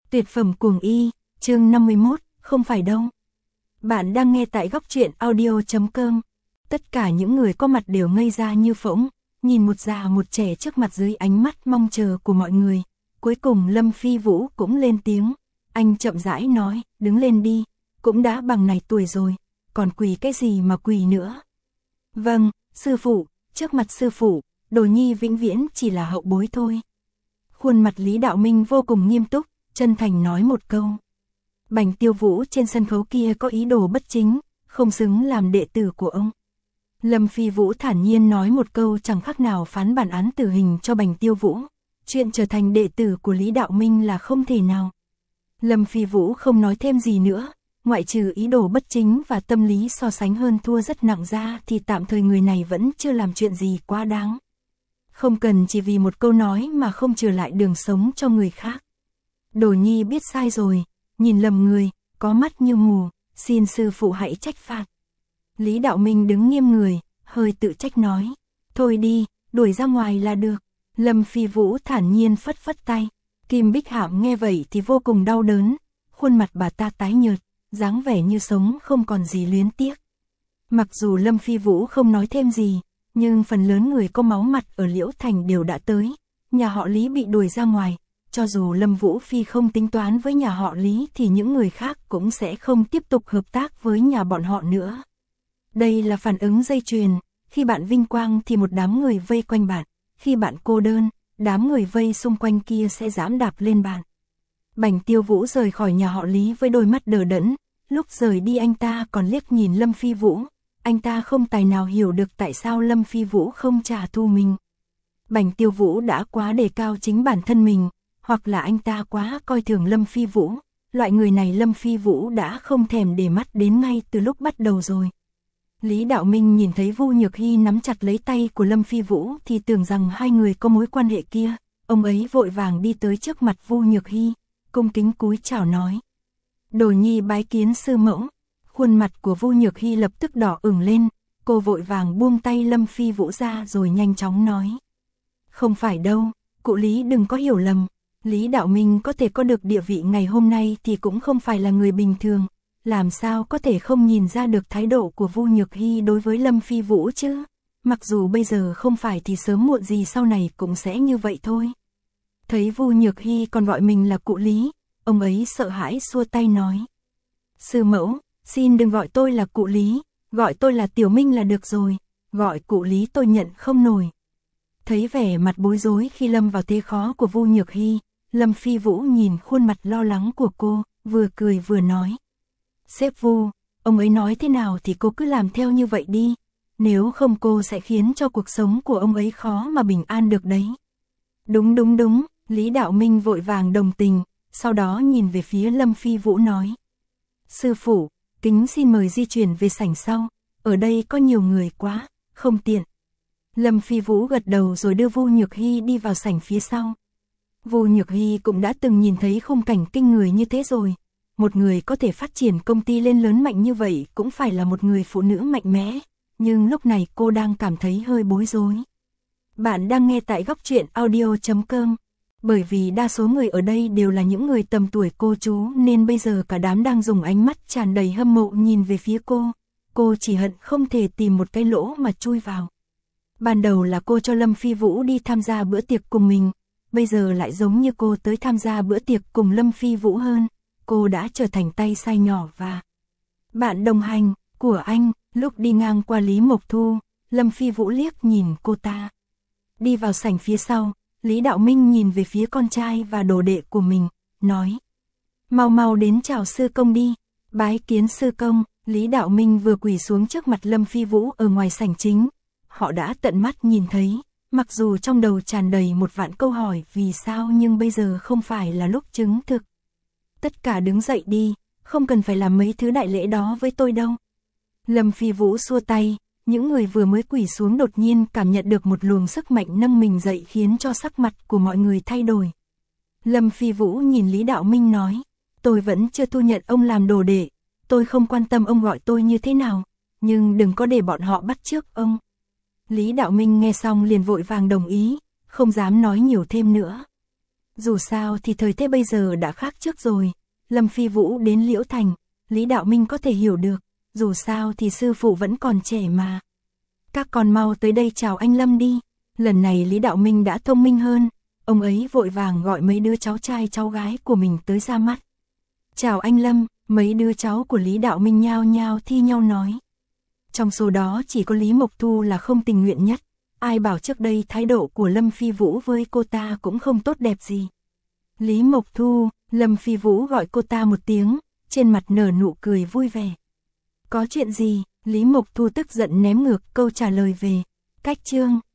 Tuyệt phẩm cuồng y, chương 51, không phải đâu. Bạn đang nghe tại góc truyện audio.com. Tất cả những người có mặt đều ngây ra như phỗng, nhìn một già một trẻ trước mặt dưới ánh mắt mong chờ của mọi người. Cuối cùng Lâm Phi Vũ cũng lên tiếng, anh chậm rãi nói, đứng lên đi, cũng đã bằng này tuổi rồi, còn quỳ cái gì mà quỳ nữa. Vâng, sư phụ, trước mặt sư phụ, Đồ Nhi vĩnh viễn chỉ là hậu bối thôi. Khuôn mặt Lý Đạo Minh vô cùng nghiêm túc, chân thành nói một câu. Bành Tiêu Vũ trên sân khấu kia có ý đồ bất chính, không xứng làm đệ tử của ông. Lâm Phi Vũ thản nhiên nói một câu chẳng khác nào phán bản án tử hình cho Bành Tiêu Vũ. Chuyện trở thành đệ tử của Lý Đạo Minh là không thể nào. Lâm Phi Vũ không nói thêm gì nữa, ngoại trừ ý đồ bất chính và tâm lý so sánh hơn thua rất nặng ra thì tạm thời người này vẫn chưa làm chuyện gì quá đáng. Không cần chỉ vì một câu nói mà không trở lại đường sống cho người khác. Đồ Nhi biết sai rồi, nhìn lầm người, có mắt như mù, xin sư phụ hãy trách phạt. Lý Đạo Minh đứng nghiêm người, hơi tự trách nói, thôi đi, đuổi ra ngoài là được. Lâm Phi Vũ thản nhiên phất phất tay. Kim Bích Hạm nghe vậy thì vô cùng đau đớn, khuôn mặt bà ta tái nhợt, dáng vẻ như sống không còn gì luyến tiếc. Mặc dù Lâm Phi Vũ không nói thêm gì, nhưng phần lớn người có máu mặt ở Liễu Thành đều đã tới. Nhà họ Lý bị đuổi ra ngoài, cho dù Lâm Vũ Phi không tính toán với nhà họ Lý thì những người khác cũng sẽ không tiếp tục hợp tác với nhà bọn họ nữa. Đây là phản ứng dây chuyền, khi bạn vinh quang thì một đám người vây quanh bạn, khi bạn cô đơn, đám người vây xung quanh kia sẽ giẫm đạp lên bạn. Bành Tiêu Vũ rời khỏi nhà họ Lý với đôi mắt đờ đẫn, lúc rời đi anh ta còn liếc nhìn Lâm Phi Vũ. Anh ta không tài nào hiểu được tại sao Lâm Phi Vũ không trả thù mình. Bành Tiêu Vũ đã quá đề cao chính bản thân mình, hoặc là anh ta quá coi thường Lâm Phi Vũ. Loại người này Lâm Phi Vũ đã không thèm để mắt đến ngay từ lúc bắt đầu rồi. Lý Đạo Minh nhìn thấy Vu Nhược Hy nắm chặt lấy tay của Lâm Phi Vũ thì tưởng rằng hai người có mối quan hệ kia. Ông ấy vội vàng đi tới trước mặt Vu Nhược Hy, cung kính cúi chào nói. Đồ Nhi bái kiến sư mẫu. Khuôn mặt của Vu Nhược Hy lập tức đỏ ửng lên, cô vội vàng buông tay Lâm Phi Vũ ra rồi nhanh chóng nói. Không phải đâu, cụ Lý đừng có hiểu lầm, Lý Đạo Minh có thể có được địa vị ngày hôm nay thì cũng không phải là người bình thường, làm sao có thể không nhìn ra được thái độ của Vu Nhược Hy đối với Lâm Phi Vũ chứ, mặc dù bây giờ không phải thì sớm muộn gì sau này cũng sẽ như vậy thôi. Thấy Vu Nhược Hy còn gọi mình là cụ Lý, ông ấy sợ hãi xua tay nói. Sư mẫu, xin đừng gọi tôi là cụ Lý, gọi tôi là Tiểu Minh là được rồi, gọi cụ Lý tôi nhận không nổi. Thấy vẻ mặt bối rối khi lâm vào thế khó của Vu Nhược Hy, Lâm Phi Vũ nhìn khuôn mặt lo lắng của cô, vừa cười vừa nói. Sếp Vu, ông ấy nói thế nào thì cô cứ làm theo như vậy đi, nếu không cô sẽ khiến cho cuộc sống của ông ấy khó mà bình an được đấy. Đúng, Lý Đạo Minh vội vàng đồng tình, sau đó nhìn về phía Lâm Phi Vũ nói. Sư phụ, kính xin mời di chuyển về sảnh sau, ở đây có nhiều người quá, không tiện. Lâm Phi Vũ gật đầu rồi đưa Vu Nhược Hy đi vào sảnh phía sau. Vu Nhược Hy cũng đã từng nhìn thấy khung cảnh kinh người như thế rồi. Một người có thể phát triển công ty lên lớn mạnh như vậy cũng phải là một người phụ nữ mạnh mẽ, nhưng lúc này cô đang cảm thấy hơi bối rối. Bạn đang nghe tại góc truyện audio.com. Bởi vì đa số người ở đây đều là những người tầm tuổi cô chú nên bây giờ cả đám đang dùng ánh mắt tràn đầy hâm mộ nhìn về phía cô chỉ hận không thể tìm một cái lỗ mà chui vào. Ban đầu là cô cho Lâm Phi Vũ đi tham gia bữa tiệc cùng mình, bây giờ lại giống như cô tới tham gia bữa tiệc cùng Lâm Phi Vũ hơn, cô đã trở thành tay sai nhỏ và bạn đồng hành của anh. Lúc đi ngang qua Lý Mộc Thu, Lâm Phi Vũ liếc nhìn cô ta. Đi vào sảnh phía sau, Lý Đạo Minh nhìn về phía con trai và đồ đệ của mình, nói. Mau đến chào sư công đi, bái kiến sư công. Lý Đạo Minh vừa quỳ xuống trước mặt Lâm Phi Vũ ở ngoài sảnh chính. Họ đã tận mắt nhìn thấy, mặc dù trong đầu tràn đầy một vạn câu hỏi vì sao nhưng bây giờ không phải là lúc chứng thực. Tất cả đứng dậy đi, không cần phải làm mấy thứ đại lễ đó với tôi đâu. Lâm Phi Vũ xua tay. Những người vừa mới quỳ xuống đột nhiên cảm nhận được một luồng sức mạnh nâng mình dậy khiến cho sắc mặt của mọi người thay đổi. Lâm Phi Vũ nhìn Lý Đạo Minh nói, tôi vẫn chưa thu nhận ông làm đồ đệ, tôi không quan tâm ông gọi tôi như thế nào, nhưng đừng có để bọn họ bắt chước ông. Lý Đạo Minh nghe xong liền vội vàng đồng ý, không dám nói nhiều thêm nữa. Dù sao thì thời thế bây giờ đã khác trước rồi. Lâm Phi Vũ đến Liễu Thành, Lý Đạo Minh có thể hiểu được, dù sao thì sư phụ vẫn còn trẻ mà. Các con mau tới đây chào anh Lâm đi. Lần này Lý Đạo Minh đã thông minh hơn, ông ấy vội vàng gọi mấy đứa cháu trai cháu gái của mình tới ra mắt. Chào anh Lâm, mấy đứa cháu của Lý Đạo Minh nhao nhao thi nhau nói. Trong số đó chỉ có Lý Mộc Thu là không tình nguyện nhất, ai bảo trước đây thái độ của Lâm Phi Vũ với cô ta cũng không tốt đẹp gì. Lý Mộc Thu, Lâm Phi Vũ gọi cô ta một tiếng, trên mặt nở nụ cười vui vẻ. Có chuyện gì? Lý Mộc Thu tức giận ném ngược câu trả lời về. Cách Trương,